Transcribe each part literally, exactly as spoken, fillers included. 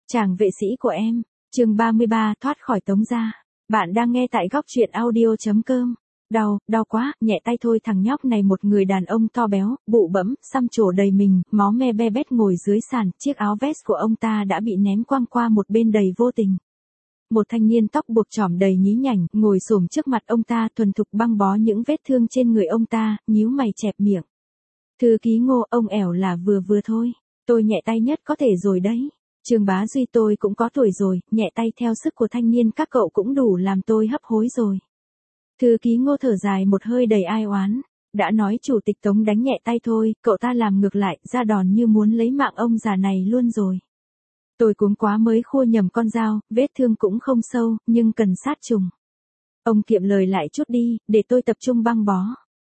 Chàng vệ sĩ của em, chương ba mươi ba, thoát khỏi Tống gia. Bạn đang nghe tại góc truyện audio.com. Đau, đau quá, nhẹ tay thôi. Thằng nhóc này một người đàn ông to béo, bụ bẫm, xăm trổ đầy mình, máu me be bét ngồi dưới sàn, chiếc áo vest của ông ta đã bị ném quăng qua một bên đầy vô tình. Một thanh niên tóc buộc chỏm đầy nhí nhảnh, ngồi xổm trước mặt ông ta thuần thục băng bó những vết thương trên người ông ta, nhíu mày chẹp miệng. Thư ký Ngô, ông ẻo là vừa vừa thôi, tôi nhẹ tay nhất có thể rồi đấy. Trương Bá Duy, tôi cũng có tuổi rồi, nhẹ tay theo sức của thanh niên các cậu cũng đủ làm tôi hấp hối rồi. Thư ký Ngô thở dài một hơi đầy ai oán, đã nói chủ tịch Tống đánh nhẹ tay thôi, cậu ta làm ngược lại, ra đòn như muốn lấy mạng ông già này luôn rồi. Tôi cuống quá mới khua nhầm con dao, vết thương cũng không sâu, nhưng cần sát trùng. Ông kiệm lời lại chút đi, để tôi tập trung băng bó.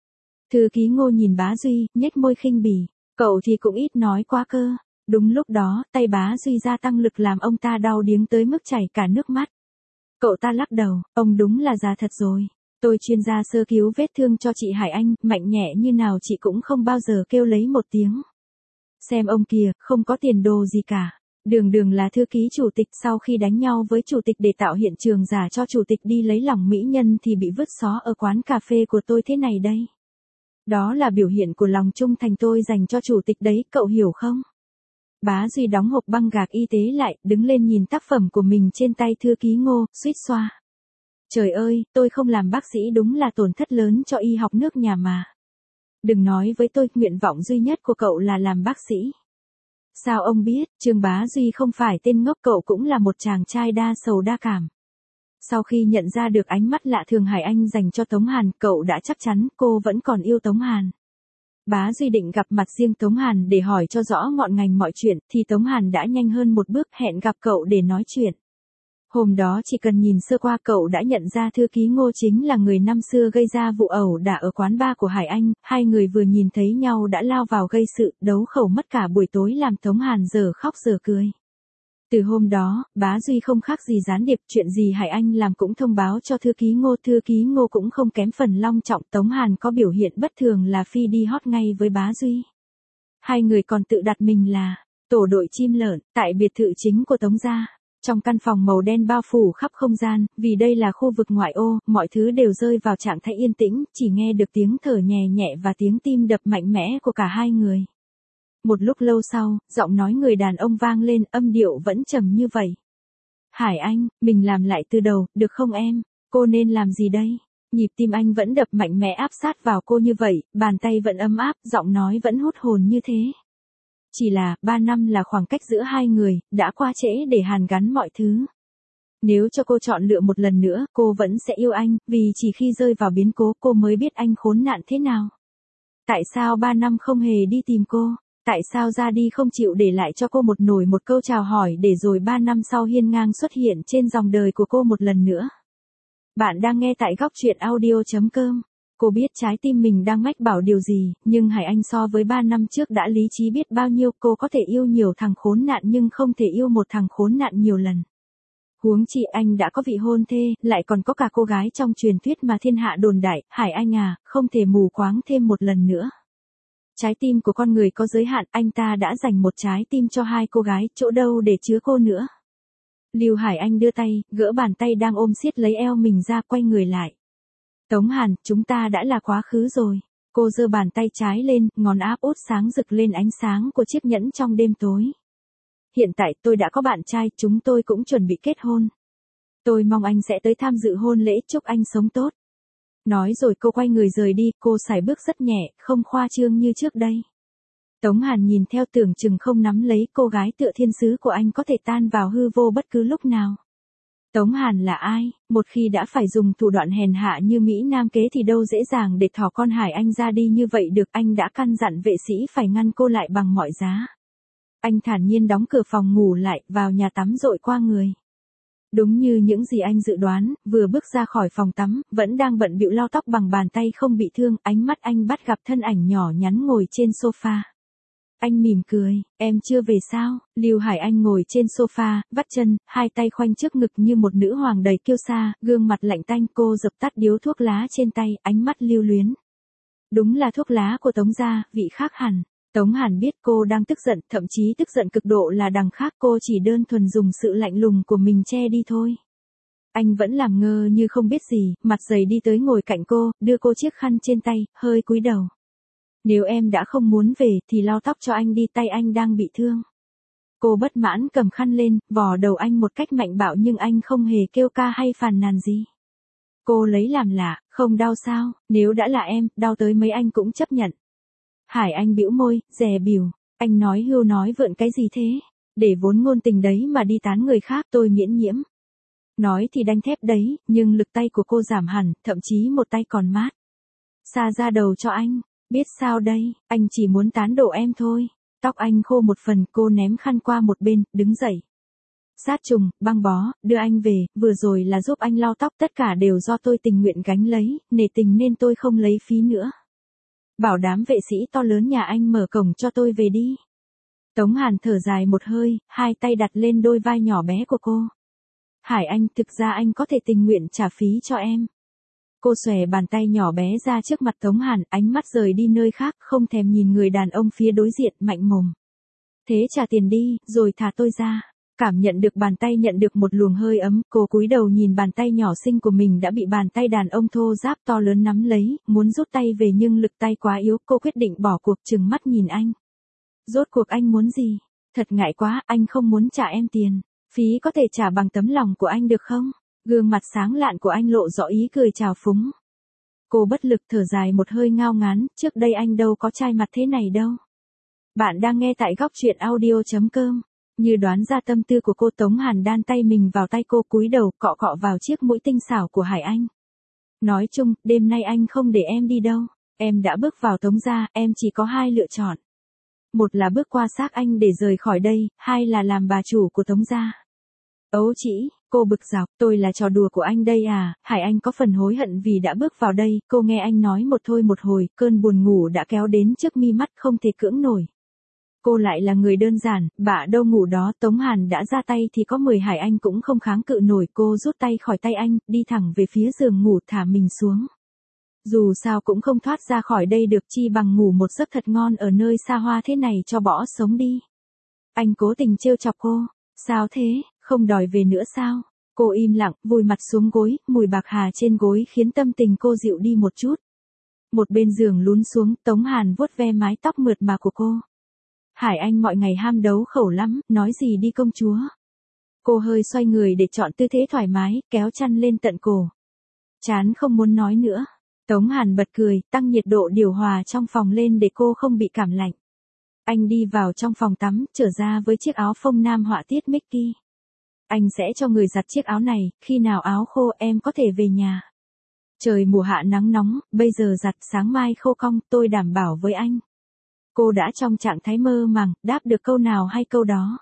Thư ký Ngô nhìn Bá Duy, nhếch môi khinh bỉ, cậu thì cũng ít nói quá cơ. Đúng lúc đó, tay Bá Duy gia tăng lực làm ông ta đau điếng tới mức chảy cả nước mắt. Cậu ta lắc đầu, ông đúng là già thật rồi. Tôi chuyên gia sơ cứu vết thương cho chị Hải Anh, mạnh nhẹ như nào chị cũng không bao giờ kêu lấy một tiếng. Xem ông kìa, không có tiền đồ gì cả. Đường đường là thư ký chủ tịch, sau khi đánh nhau với chủ tịch để tạo hiện trường giả cho chủ tịch đi lấy lòng mỹ nhân thì bị vứt xó ở quán cà phê của tôi thế này đây. Đó là biểu hiện của lòng trung thành tôi dành cho chủ tịch đấy, cậu hiểu không? Bá Duy đóng hộp băng gạc y tế lại, đứng lên nhìn tác phẩm của mình trên tay thư ký Ngô, suýt xoa. Trời ơi, tôi không làm bác sĩ đúng là tổn thất lớn cho y học nước nhà mà. Đừng nói với tôi, nguyện vọng duy nhất của cậu là làm bác sĩ. Sao ông biết, Trương Bá Duy không phải tên ngốc, cậu cũng là một chàng trai đa sầu đa cảm. Sau khi nhận ra được ánh mắt lạ thường Hải Anh dành cho Tống Hàn, cậu đã chắc chắn cô vẫn còn yêu Tống Hàn. Bá Duy định gặp mặt riêng Tống Hàn để hỏi cho rõ ngọn ngành mọi chuyện, thì Tống Hàn đã nhanh hơn một bước hẹn gặp cậu để nói chuyện. Hôm đó chỉ cần nhìn sơ qua cậu đã nhận ra thư ký Ngô chính là người năm xưa gây ra vụ ẩu đả ở quán bar của Hải Anh, hai người vừa nhìn thấy nhau đã lao vào gây sự, đấu khẩu mất cả buổi tối làm Tống Hàn giờ khóc giờ cười. Từ hôm đó, Bá Duy không khác gì gián điệp, chuyện gì Hải Anh làm cũng thông báo cho thư ký Ngô, thư ký Ngô cũng không kém phần long trọng. Tống Hàn có biểu hiện bất thường là phi đi hót ngay với Bá Duy. Hai người còn tự đặt mình là tổ đội chim lợn tại biệt thự chính của Tống gia. Trong căn phòng màu đen bao phủ khắp không gian, vì đây là khu vực ngoại ô, mọi thứ đều rơi vào trạng thái yên tĩnh, chỉ nghe được tiếng thở nhẹ nhẹ và tiếng tim đập mạnh mẽ của cả hai người. Một lúc lâu sau, giọng nói người đàn ông vang lên, âm điệu vẫn trầm như vậy. Hải Anh, mình làm lại từ đầu, được không em? Cô nên làm gì đây? Nhịp tim anh vẫn đập mạnh mẽ áp sát vào cô như vậy, bàn tay vẫn ấm áp, giọng nói vẫn hút hồn như thế. Chỉ là, ba năm là khoảng cách giữa hai người, đã qua trễ để hàn gắn mọi thứ. Nếu cho cô chọn lựa một lần nữa, cô vẫn sẽ yêu anh, vì chỉ khi rơi vào biến cố cô mới biết anh khốn nạn thế nào. Tại sao ba năm không hề đi tìm cô? Tại sao ra đi không chịu để lại cho cô một nổi một câu chào hỏi để rồi ba năm sau hiên ngang xuất hiện trên dòng đời của cô một lần nữa? Bạn đang nghe tại góc truyện audio.com. Cô biết trái tim mình đang mách bảo điều gì, nhưng Hải Anh so với ba năm trước đã lý trí biết bao nhiêu. Cô có thể yêu nhiều thằng khốn nạn nhưng không thể yêu một thằng khốn nạn nhiều lần. Huống chi anh đã có vị hôn thê, lại còn có cả cô gái trong truyền thuyết mà thiên hạ đồn đại. Hải Anh à, không thể mù quáng thêm một lần nữa. Trái tim của con người có giới hạn, anh ta đã dành một trái tim cho hai cô gái, chỗ đâu để chứa cô nữa. Lưu Hải Anh đưa tay, gỡ bàn tay đang ôm siết lấy eo mình ra, quay người lại. Tống Hàn, chúng ta đã là quá khứ rồi. Cô giơ bàn tay trái lên, ngón áp út sáng rực lên ánh sáng của chiếc nhẫn trong đêm tối. Hiện tại tôi đã có bạn trai, chúng tôi cũng chuẩn bị kết hôn. Tôi mong anh sẽ tới tham dự hôn lễ, chúc anh sống tốt. Nói rồi cô quay người rời đi, cô sải bước rất nhẹ, không khoa trương như trước đây. Tống Hàn nhìn theo tưởng chừng không nắm lấy, cô gái tựa thiên sứ của anh có thể tan vào hư vô bất cứ lúc nào. Tống Hàn là ai? Một khi đã phải dùng thủ đoạn hèn hạ như Mỹ Nam kế thì đâu dễ dàng để thỏ con Hải Anh ra đi như vậy được. Anh đã căn dặn vệ sĩ phải ngăn cô lại bằng mọi giá. Anh thản nhiên đóng cửa phòng ngủ lại, vào nhà tắm dội qua người. Đúng như những gì anh dự đoán, vừa bước ra khỏi phòng tắm, vẫn đang bận bịu lau tóc bằng bàn tay không bị thương, ánh mắt anh bắt gặp thân ảnh nhỏ nhắn ngồi trên sofa. Anh mỉm cười, em chưa về sao? Lưu Hải Anh ngồi trên sofa, vắt chân, hai tay khoanh trước ngực như một nữ hoàng đầy kiêu sa, gương mặt lạnh tanh. Cô dập tắt điếu thuốc lá trên tay, ánh mắt lưu luyến. Đúng là thuốc lá của Tống gia, vị khác hẳn. Tống Hàn biết cô đang tức giận, thậm chí tức giận cực độ là đằng khác, cô chỉ đơn thuần dùng sự lạnh lùng của mình che đi thôi. Anh vẫn làm ngơ như không biết gì, mặt dày đi tới ngồi cạnh cô, đưa cô chiếc khăn trên tay, hơi cúi đầu. Nếu em đã không muốn về thì lau tóc cho anh đi, tay anh đang bị thương. Cô bất mãn cầm khăn lên, vò đầu anh một cách mạnh bạo nhưng anh không hề kêu ca hay phàn nàn gì. Cô lấy làm lạ, không đau sao, nếu đã là em, đau tới mấy anh cũng chấp nhận. Hải Anh bĩu môi, dè bỉu, anh nói hưu nói vượn cái gì thế, để vốn ngôn tình đấy mà đi tán người khác, tôi miễn nhiễm. Nói thì đanh thép đấy, nhưng lực tay của cô giảm hẳn, thậm chí một tay còn mát. Xa ra đầu cho anh, biết sao đây, anh chỉ muốn tán đổ em thôi. Tóc anh khô một phần, cô ném khăn qua một bên, đứng dậy. Sát trùng, băng bó, đưa anh về, vừa rồi là giúp anh lau tóc, tất cả đều do tôi tình nguyện gánh lấy, nể tình nên tôi không lấy phí nữa. Bảo đám vệ sĩ to lớn nhà anh mở cổng cho tôi về đi. Tống Hàn thở dài một hơi, hai tay đặt lên đôi vai nhỏ bé của cô. Hải Anh, thực ra anh có thể tình nguyện trả phí cho em. Cô xòe bàn tay nhỏ bé ra trước mặt Tống Hàn, ánh mắt rời đi nơi khác, không thèm nhìn người đàn ông phía đối diện, mạnh mồm. Thế trả tiền đi, rồi thả tôi ra. Cảm nhận được bàn tay nhận được một luồng hơi ấm, cô cúi đầu nhìn bàn tay nhỏ xinh của mình đã bị bàn tay đàn ông thô ráp to lớn nắm lấy, muốn rút tay về nhưng lực tay quá yếu, cô quyết định bỏ cuộc, trừng mắt nhìn anh. Rốt cuộc anh muốn gì? Thật ngại quá, anh không muốn trả em tiền. Phí có thể trả bằng tấm lòng của anh được không? Gương mặt sáng lạn của anh lộ rõ ý cười trào phúng. Cô bất lực thở dài một hơi ngao ngán, trước đây anh đâu có trai mặt thế này đâu. Bạn đang nghe tại góc truyện audio chấm com. Như đoán ra tâm tư của cô, Tống Hàn đan tay mình vào tay cô, cúi đầu cọ cọ vào chiếc mũi tinh xảo của Hải Anh. Nói chung, đêm nay anh không để em đi đâu. Em đã bước vào Tống gia, em chỉ có hai lựa chọn. Một là bước qua xác anh để rời khỏi đây, hai là làm bà chủ của Tống gia. Ấu chỉ, cô bực dọc, tôi là trò đùa của anh đây à? Hải Anh có phần hối hận vì đã bước vào đây, cô nghe anh nói một thôi một hồi, cơn buồn ngủ đã kéo đến trước mi mắt không thể cưỡng nổi. Cô lại là người đơn giản, bạ đâu ngủ đó, Tống Hàn đã ra tay thì có mười Hải Anh cũng không kháng cự nổi, cô rút tay khỏi tay anh, đi thẳng về phía giường ngủ, thả mình xuống. Dù sao cũng không thoát ra khỏi đây được, chi bằng ngủ một giấc thật ngon ở nơi xa hoa thế này cho bỏ sống đi. Anh cố tình trêu chọc cô, sao thế, không đòi về nữa sao? Cô im lặng, vùi mặt xuống gối, mùi bạc hà trên gối khiến tâm tình cô dịu đi một chút. Một bên giường lún xuống, Tống Hàn vuốt ve mái tóc mượt mà của cô. Hải Anh mọi ngày ham đấu khẩu lắm, nói gì đi công chúa. Cô hơi xoay người để chọn tư thế thoải mái, kéo chăn lên tận cổ. Chán không muốn nói nữa. Tống Hàn bật cười, tăng nhiệt độ điều hòa trong phòng lên để cô không bị cảm lạnh. Anh đi vào trong phòng tắm, trở ra với chiếc áo phông nam họa tiết Mickey. Anh sẽ cho người giặt chiếc áo này, khi nào áo khô em có thể về nhà. Trời mùa hạ nắng nóng, bây giờ giặt sáng mai khô cong, tôi đảm bảo với anh. Cô đã trong trạng thái mơ màng, đáp được câu nào hay câu đó.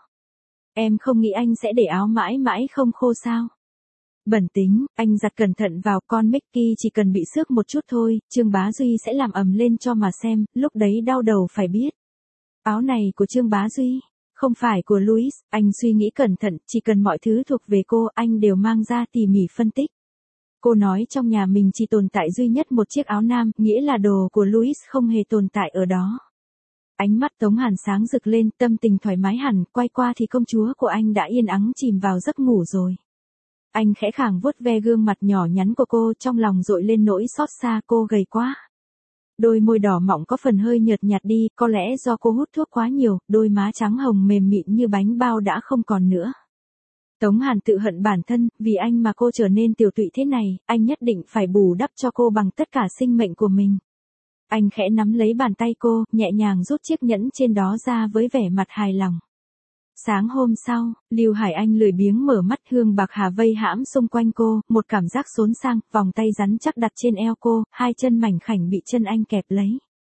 Em không nghĩ anh sẽ để áo mãi mãi không khô sao? Bẩn tính, anh giặt cẩn thận vào, con Mickey chỉ cần bị xước một chút thôi, Trương Bá Duy sẽ làm ầm lên cho mà xem, lúc đấy đau đầu phải biết. Áo này của Trương Bá Duy, không phải của Louis, anh suy nghĩ cẩn thận, chỉ cần mọi thứ thuộc về cô, anh đều mang ra tỉ mỉ phân tích. Cô nói trong nhà mình chỉ tồn tại duy nhất một chiếc áo nam, nghĩa là đồ của Louis không hề tồn tại ở đó. Ánh mắt Tống Hàn sáng rực lên, tâm tình thoải mái hẳn, quay qua thì công chúa của anh đã yên ắng chìm vào giấc ngủ rồi. Anh khẽ khàng vuốt ve gương mặt nhỏ nhắn của cô, trong lòng dội lên nỗi xót xa, cô gầy quá. Đôi môi đỏ mọng có phần hơi nhợt nhạt đi, có lẽ do cô hút thuốc quá nhiều, đôi má trắng hồng mềm mịn như bánh bao đã không còn nữa. Tống Hàn tự hận bản thân, vì anh mà cô trở nên tiểu tụy thế này, anh nhất định phải bù đắp cho cô bằng tất cả sinh mệnh của mình. Anh khẽ nắm lấy bàn tay cô, nhẹ nhàng rút chiếc nhẫn trên đó ra với vẻ mặt hài lòng. Sáng hôm sau, Lưu Hải Anh lười biếng mở mắt, hương bạc hà vây hãm xung quanh cô, một cảm giác xốn sang, vòng tay rắn chắc đặt trên eo cô, hai chân mảnh khảnh bị chân anh kẹp lấy.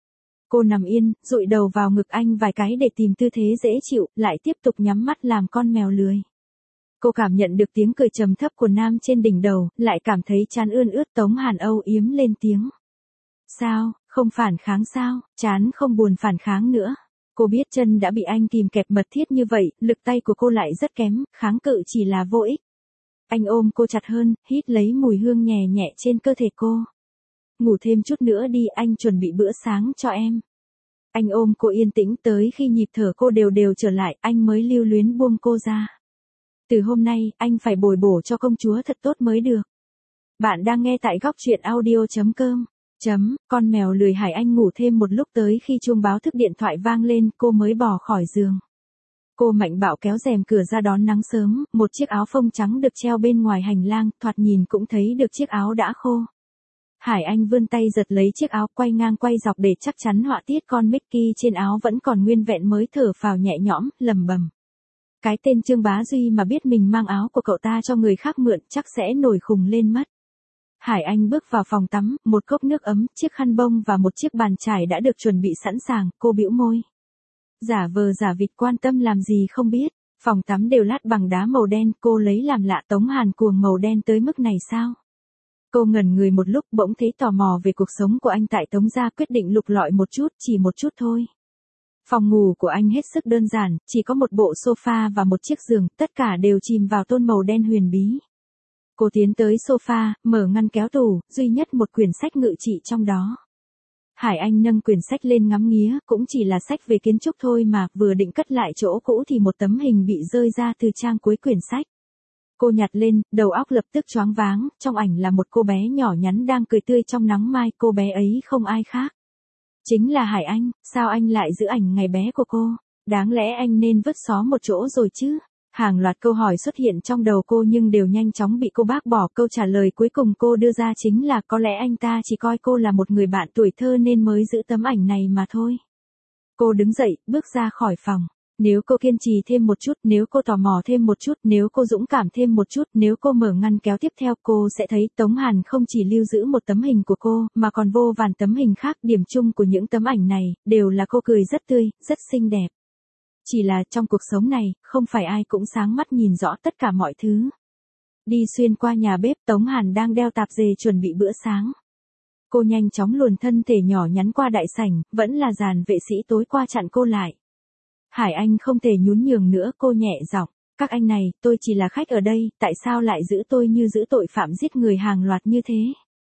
Cô nằm yên, dụi đầu vào ngực anh vài cái để tìm tư thế dễ chịu, lại tiếp tục nhắm mắt làm con mèo lười. Cô cảm nhận được tiếng cười trầm thấp của nam trên đỉnh đầu, lại cảm thấy trán ươn ướt. Tống Hàn âu yếm lên tiếng. Sao, không phản kháng sao, chán không buồn phản kháng nữa. Cô biết chân đã bị anh kìm kẹp mật thiết như vậy, lực tay của cô lại rất kém, kháng cự chỉ là vô ích. Anh ôm cô chặt hơn, hít lấy mùi hương nhẹ nhẹ trên cơ thể cô. Ngủ thêm chút nữa đi, anh chuẩn bị bữa sáng cho em. Anh ôm cô yên tĩnh tới khi nhịp thở cô đều đều trở lại, anh mới lưu luyến buông cô ra. Từ hôm nay, anh phải bồi bổ cho công chúa thật tốt mới được. Bạn đang nghe tại góc truyện audio.com. Chấm, con mèo lười Hải Anh ngủ thêm một lúc tới khi chuông báo thức điện thoại vang lên, cô mới bỏ khỏi giường. Cô mạnh bạo kéo rèm cửa ra đón nắng sớm, một chiếc áo phông trắng được treo bên ngoài hành lang, thoạt nhìn cũng thấy được chiếc áo đã khô. Hải Anh vươn tay giật lấy chiếc áo quay ngang quay dọc để chắc chắn họa tiết con Mickey trên áo vẫn còn nguyên vẹn mới thở phào nhẹ nhõm, lầm bầm. Cái tên Trương Bá Duy mà biết mình mang áo của cậu ta cho người khác mượn chắc sẽ nổi khùng lên mất. Hải Anh bước vào phòng tắm, một cốc nước ấm, chiếc khăn bông và một chiếc bàn chải đã được chuẩn bị sẵn sàng, cô bĩu môi. Giả vờ giả vịt quan tâm làm gì không biết, phòng tắm đều lát bằng đá màu đen, cô lấy làm lạ Tống Hàn cuồng màu đen tới mức này sao? Cô ngẩn người một lúc bỗng thấy tò mò về cuộc sống của anh tại Tống gia quyết định lục lọi một chút, chỉ một chút thôi. Phòng ngủ của anh hết sức đơn giản, chỉ có một bộ sofa và một chiếc giường, tất cả đều chìm vào tôn màu đen huyền bí. Cô tiến tới sofa, mở ngăn kéo tủ, duy nhất một quyển sách ngự trị trong đó. Hải Anh nâng quyển sách lên ngắm nghía, cũng chỉ là sách về kiến trúc thôi mà, vừa định cất lại chỗ cũ thì một tấm hình bị rơi ra từ trang cuối quyển sách. Cô nhặt lên, đầu óc lập tức choáng váng, trong ảnh là một cô bé nhỏ nhắn đang cười tươi trong nắng mai, cô bé ấy không ai khác. Chính là Hải Anh, sao anh lại giữ ảnh ngày bé của cô? Đáng lẽ anh nên vứt xó một chỗ rồi chứ? Hàng loạt câu hỏi xuất hiện trong đầu cô nhưng đều nhanh chóng bị cô bác bỏ, câu trả lời cuối cùng cô đưa ra chính là có lẽ anh ta chỉ coi cô là một người bạn tuổi thơ nên mới giữ tấm ảnh này mà thôi. Cô đứng dậy, bước ra khỏi phòng. Nếu cô kiên trì thêm một chút, nếu cô tò mò thêm một chút, nếu cô dũng cảm thêm một chút, nếu cô mở ngăn kéo tiếp theo cô sẽ thấy Tống Hàn không chỉ lưu giữ một tấm hình của cô, mà còn vô vàn tấm hình khác. Điểm chung của những tấm ảnh này, đều là cô cười rất tươi, rất xinh đẹp. Chỉ là trong cuộc sống này, không phải ai cũng sáng mắt nhìn rõ tất cả mọi thứ. Đi xuyên qua nhà bếp, Tống Hàn đang đeo tạp dề chuẩn bị bữa sáng. Cô nhanh chóng luồn thân thể nhỏ nhắn qua đại sảnh, vẫn là dàn vệ sĩ tối qua chặn cô lại. Hải Anh không thể nhún nhường nữa, cô nhẹ giọng, các anh này, tôi chỉ là khách ở đây, tại sao lại giữ tôi như giữ tội phạm giết người hàng loạt như thế?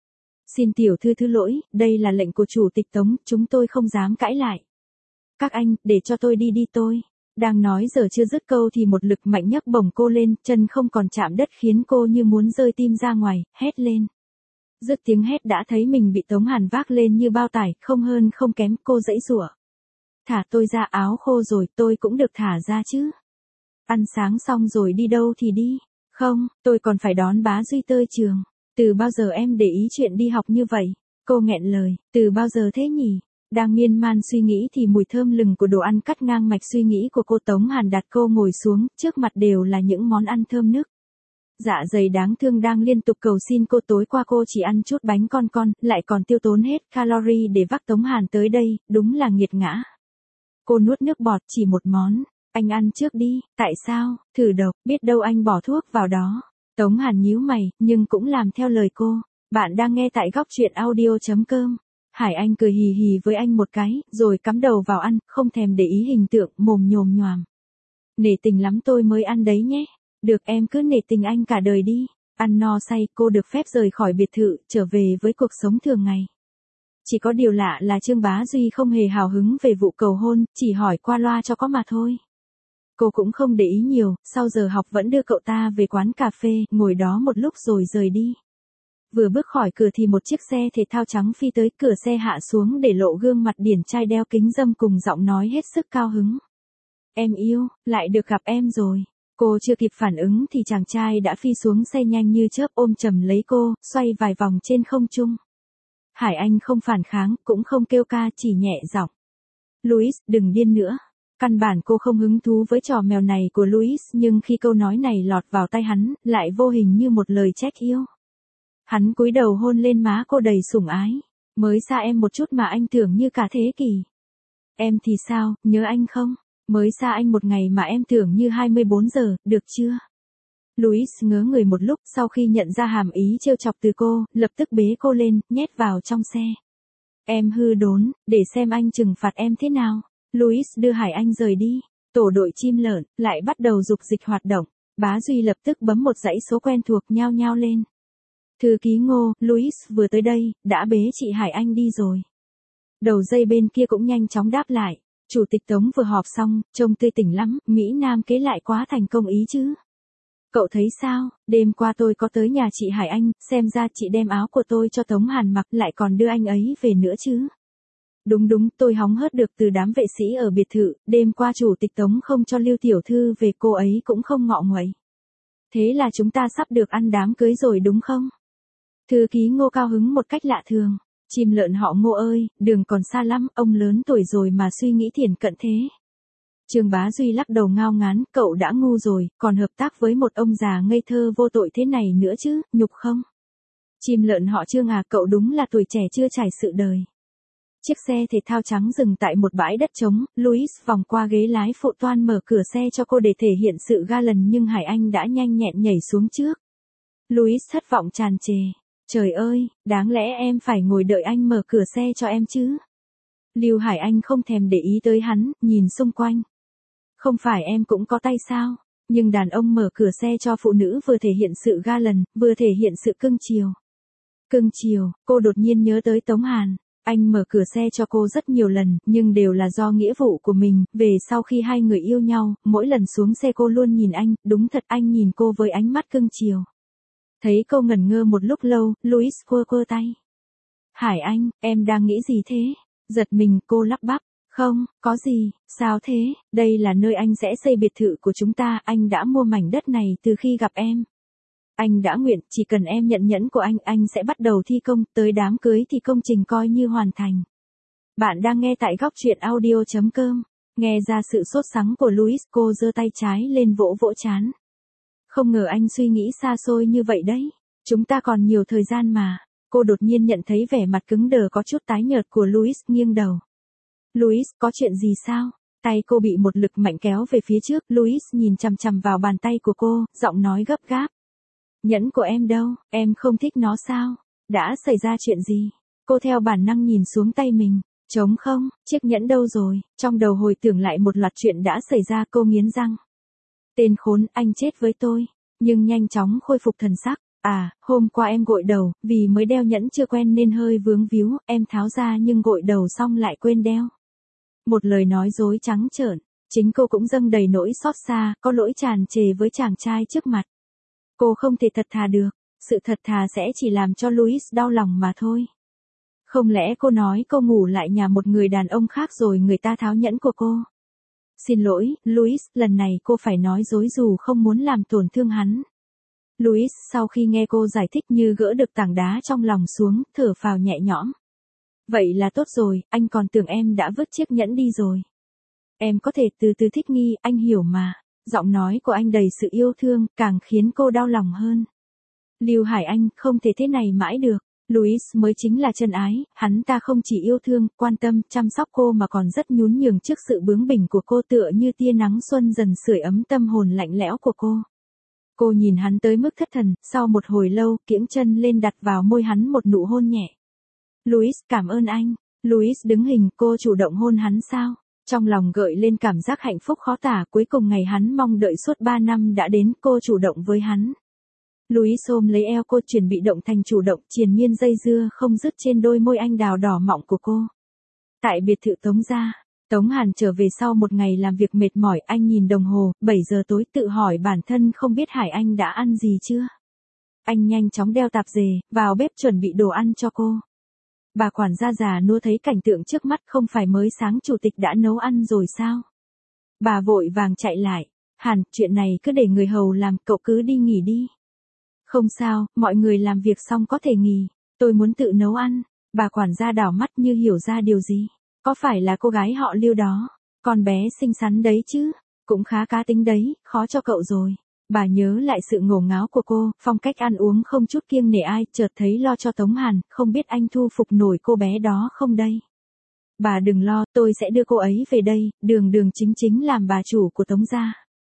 Xin tiểu thư thứ lỗi, đây là lệnh của chủ tịch Tống, chúng tôi không dám cãi lại. Các anh, để cho tôi đi đi tôi. Đang nói giờ chưa dứt câu thì một lực mạnh nhấc bổng cô lên, chân không còn chạm đất khiến cô như muốn rơi tim ra ngoài, hét lên. Dứt tiếng hét đã thấy mình bị Tống Hàn vác lên như bao tải, không hơn không kém, cô giãy giụa. Thả tôi ra, áo khô rồi, tôi cũng được thả ra chứ. Ăn sáng xong rồi đi đâu thì đi. Không, tôi còn phải đón Bá Duy tới trường. Từ bao giờ em để ý chuyện đi học như vậy? Cô nghẹn lời, từ bao giờ thế nhỉ? Đang miên man suy nghĩ thì mùi thơm lừng của đồ ăn cắt ngang mạch suy nghĩ của cô. Tống Hàn đặt cô ngồi xuống, trước mặt đều là những món ăn thơm nức. Dạ dày đáng thương đang liên tục cầu xin cô, tối qua cô chỉ ăn chút bánh con con, lại còn tiêu tốn hết calorie để vác Tống Hàn tới đây, đúng là nghiệt ngã. Cô nuốt nước bọt, chỉ một món, anh ăn trước đi, tại sao, thử độc, biết đâu anh bỏ thuốc vào đó. Tống Hàn nhíu mày, nhưng cũng làm theo lời cô. Bạn đang nghe tại góc truyện audio.com. Hải Anh cười hì hì với anh một cái, rồi cắm đầu vào ăn, không thèm để ý hình tượng, mồm nhồm nhoàm. Nể tình lắm tôi mới ăn đấy nhé. Được, em cứ nể tình anh cả đời đi. Ăn no say, cô được phép rời khỏi biệt thự, trở về với cuộc sống thường ngày. Chỉ có điều lạ là Trương Bá Duy không hề hào hứng về vụ cầu hôn, chỉ hỏi qua loa cho có mà thôi. Cô cũng không để ý nhiều, sau giờ học vẫn đưa cậu ta về quán cà phê, ngồi đó một lúc rồi rời đi. Vừa bước khỏi cửa thì một chiếc xe thể thao trắng phi tới, cửa xe hạ xuống để lộ gương mặt điển trai đeo kính râm cùng giọng nói hết sức cao hứng. Em yêu, lại được gặp em rồi. Cô chưa kịp phản ứng thì chàng trai đã phi xuống xe nhanh như chớp, ôm chầm lấy cô, xoay vài vòng trên không trung. Hải Anh không phản kháng, cũng không kêu ca, chỉ nhẹ giọng. Louis, đừng điên nữa. Căn bản cô không hứng thú với trò mèo này của Louis, nhưng khi câu nói này lọt vào tai hắn, lại vô hình như một lời trách yêu. Hắn cúi đầu hôn lên má cô đầy sủng ái. Mới xa em một chút mà anh tưởng như cả thế kỷ. Em thì sao, nhớ anh không? Mới xa anh một ngày mà em tưởng như hai mươi bốn giờ, được chưa? Louis ngớ người một lúc, sau khi nhận ra hàm ý trêu chọc từ cô, lập tức bế cô lên, nhét vào trong xe. Em hư đốn, để xem anh trừng phạt em thế nào. Louis đưa Hải Anh rời đi. Tổ đội chim lợn lại bắt đầu dục dịch hoạt động. Bá Duy lập tức bấm một dãy số quen thuộc, nhao nhao lên. Thư ký Ngô, Louis vừa tới đây, đã bế chị Hải Anh đi rồi. Đầu dây bên kia cũng nhanh chóng đáp lại. Chủ tịch Tống vừa họp xong, trông tươi tỉnh lắm, Mỹ Nam kế lại quá thành công ý chứ. Cậu thấy sao, đêm qua tôi có tới nhà chị Hải Anh, xem ra chị đem áo của tôi cho Tống Hàn mặc lại còn đưa anh ấy về nữa chứ. Đúng đúng, tôi hóng hớt được từ đám vệ sĩ ở biệt thự, đêm qua chủ tịch Tống không cho Lưu Tiểu Thư về, cô ấy cũng không ngọ nguậy. Thế là chúng ta sắp được ăn đám cưới rồi đúng không? Thư ký Ngô cao hứng một cách lạ thường. Chim lợn họ Ngô ơi, đường còn xa lắm, ông lớn tuổi rồi mà suy nghĩ thiển cận thế. Trương Bá Duy lắc đầu ngao ngán, cậu đã ngu rồi, còn hợp tác với một ông già ngây thơ vô tội thế này nữa chứ, nhục không? Chim lợn họ Trương à, cậu đúng là tuổi trẻ chưa trải sự đời. Chiếc xe thể thao trắng dừng tại một bãi đất trống, Louis vòng qua ghế lái phụ toan mở cửa xe cho cô để thể hiện sự ga lần nhưng Hải Anh đã nhanh nhẹn nhảy xuống trước. Louis thất vọng tràn trề. Trời ơi, đáng lẽ em phải ngồi đợi anh mở cửa xe cho em chứ. Lưu Hải Anh không thèm để ý tới hắn, nhìn xung quanh. Không phải em cũng có tay sao, nhưng đàn ông mở cửa xe cho phụ nữ vừa thể hiện sự ga lần, vừa thể hiện sự cưng chiều. Cưng chiều, cô đột nhiên nhớ tới Tống Hàn. Anh mở cửa xe cho cô rất nhiều lần, nhưng đều là do nghĩa vụ của mình, về sau khi hai người yêu nhau, mỗi lần xuống xe cô luôn nhìn anh, đúng thật anh nhìn cô với ánh mắt cưng chiều. Thấy cô ngẩn ngơ một lúc lâu, Louis quơ quơ tay. Hải Anh, em đang nghĩ gì thế? Giật mình cô lắp bắp. Không, có gì, sao thế, đây là nơi anh sẽ xây biệt thự của chúng ta, anh đã mua mảnh đất này từ khi gặp em. Anh đã nguyện, chỉ cần em nhận nhẫn của anh, anh sẽ bắt đầu thi công, tới đám cưới thì công trình coi như hoàn thành. Bạn đang nghe tại góc truyện audio chấm com, nghe ra sự sốt sắng của Louis, cô giơ tay trái lên vỗ vỗ trán. Không ngờ anh suy nghĩ xa xôi như vậy đấy, chúng ta còn nhiều thời gian mà. Cô đột nhiên nhận thấy vẻ mặt cứng đờ có chút tái nhợt của Louis, nghiêng đầu. Louis, có chuyện gì sao? Tay cô bị một lực mạnh kéo về phía trước, Louis nhìn chằm chằm vào bàn tay của cô, giọng nói gấp gáp. Nhẫn của em đâu, em không thích nó sao? Đã xảy ra chuyện gì? Cô theo bản năng nhìn xuống tay mình, trống không, chiếc nhẫn đâu rồi? Trong đầu hồi tưởng lại một loạt chuyện đã xảy ra, cô nghiến răng. Tên khốn, anh chết với tôi, nhưng nhanh chóng khôi phục thần sắc. À, hôm qua em gội đầu, vì mới đeo nhẫn chưa quen nên hơi vướng víu, em tháo ra nhưng gội đầu xong lại quên đeo. Một lời nói dối trắng trợn, chính cô cũng dâng đầy nỗi xót xa, có lỗi tràn trề với chàng trai trước mặt. Cô không thể thật thà được, sự thật thà sẽ chỉ làm cho Louis đau lòng mà thôi. Không lẽ cô nói cô ngủ lại nhà một người đàn ông khác rồi người ta tháo nhẫn của cô? Xin lỗi, Louis, lần này cô phải nói dối dù không muốn làm tổn thương hắn. Louis sau khi nghe cô giải thích như gỡ được tảng đá trong lòng xuống, thở phào nhẹ nhõm. Vậy là tốt rồi, anh còn tưởng em đã vứt chiếc nhẫn đi rồi. Em có thể từ từ thích nghi, anh hiểu mà. Giọng nói của anh đầy sự yêu thương, càng khiến cô đau lòng hơn. Lưu Hải Anh, không thể thế này mãi được. Louis mới chính là chân ái, hắn ta không chỉ yêu thương, quan tâm, chăm sóc cô mà còn rất nhún nhường trước sự bướng bỉnh của cô, tựa như tia nắng xuân dần sưởi ấm tâm hồn lạnh lẽo của cô. Cô nhìn hắn tới mức thất thần, sau một hồi lâu, kiễng chân lên đặt vào môi hắn một nụ hôn nhẹ. Louis, cảm ơn anh. Louis đứng hình, cô chủ động hôn hắn sao? Trong lòng gợi lên cảm giác hạnh phúc khó tả, cuối cùng ngày hắn mong đợi suốt ba năm đã đến, cô chủ động với hắn. Louis ôm lấy eo cô, chuyển bị động thành chủ động, triền miên dây dưa không dứt trên đôi môi anh đào đỏ mọng của cô. Tại biệt thự Tống gia, Tống Hàn trở về sau một ngày làm việc mệt mỏi, anh nhìn đồng hồ, bảy giờ tối, tự hỏi bản thân không biết Hải Anh đã ăn gì chưa. Anh nhanh chóng đeo tạp dề, vào bếp chuẩn bị đồ ăn cho cô. Bà quản gia già nua thấy cảnh tượng trước mắt, không phải mới sáng chủ tịch đã nấu ăn rồi sao? Bà vội vàng chạy lại. Hàn, chuyện này cứ để người hầu làm, cậu cứ đi nghỉ đi. Không sao, mọi người làm việc xong có thể nghỉ. Tôi muốn tự nấu ăn. Bà quản gia đảo mắt như hiểu ra điều gì. Có phải là cô gái họ Lưu đó? Con bé xinh xắn đấy chứ. Cũng khá cá tính đấy, khó cho cậu rồi. Bà nhớ lại sự ngổ ngáo của cô, phong cách ăn uống không chút kiêng nể ai, chợt thấy lo cho Tống Hàn, không biết anh thu phục nổi cô bé đó không đây. Bà đừng lo, tôi sẽ đưa cô ấy về đây, đường đường chính chính làm bà chủ của Tống gia.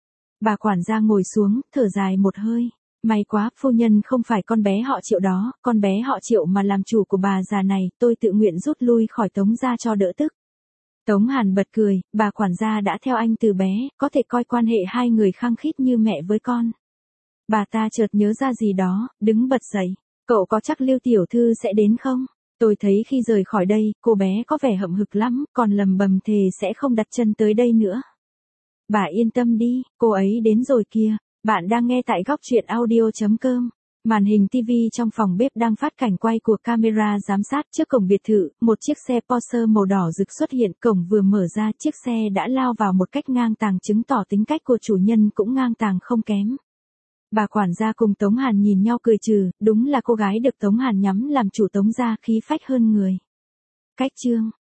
Bà quản gia ngồi xuống, thở dài một hơi. May quá, phu nhân không phải con bé họ Triệu đó, con bé họ Triệu mà làm chủ của bà già này, tôi tự nguyện rút lui khỏi Tống gia cho đỡ tức. Tống Hàn bật cười, bà quản gia đã theo anh từ bé, có thể coi quan hệ hai người khăng khít như mẹ với con. Bà ta chợt nhớ ra gì đó, đứng bật dậy. Cậu có chắc Lưu tiểu thư sẽ đến không? Tôi thấy khi rời khỏi đây, cô bé có vẻ hậm hực lắm, còn lầm bầm thề sẽ không đặt chân tới đây nữa. Bà yên tâm đi, cô ấy đến rồi kìa. Bạn đang nghe tại góc truyện audio.com. Màn hình ti vi trong phòng bếp đang phát cảnh quay của camera giám sát trước cổng biệt thự, một chiếc xe Porsche màu đỏ rực xuất hiện, cổng vừa mở ra chiếc xe đã lao vào một cách ngang tàng, chứng tỏ tính cách của chủ nhân cũng ngang tàng không kém. Bà quản gia cùng Tống Hàn nhìn nhau cười trừ, đúng là cô gái được Tống Hàn nhắm làm chủ Tống gia khí phách hơn người. Cách chương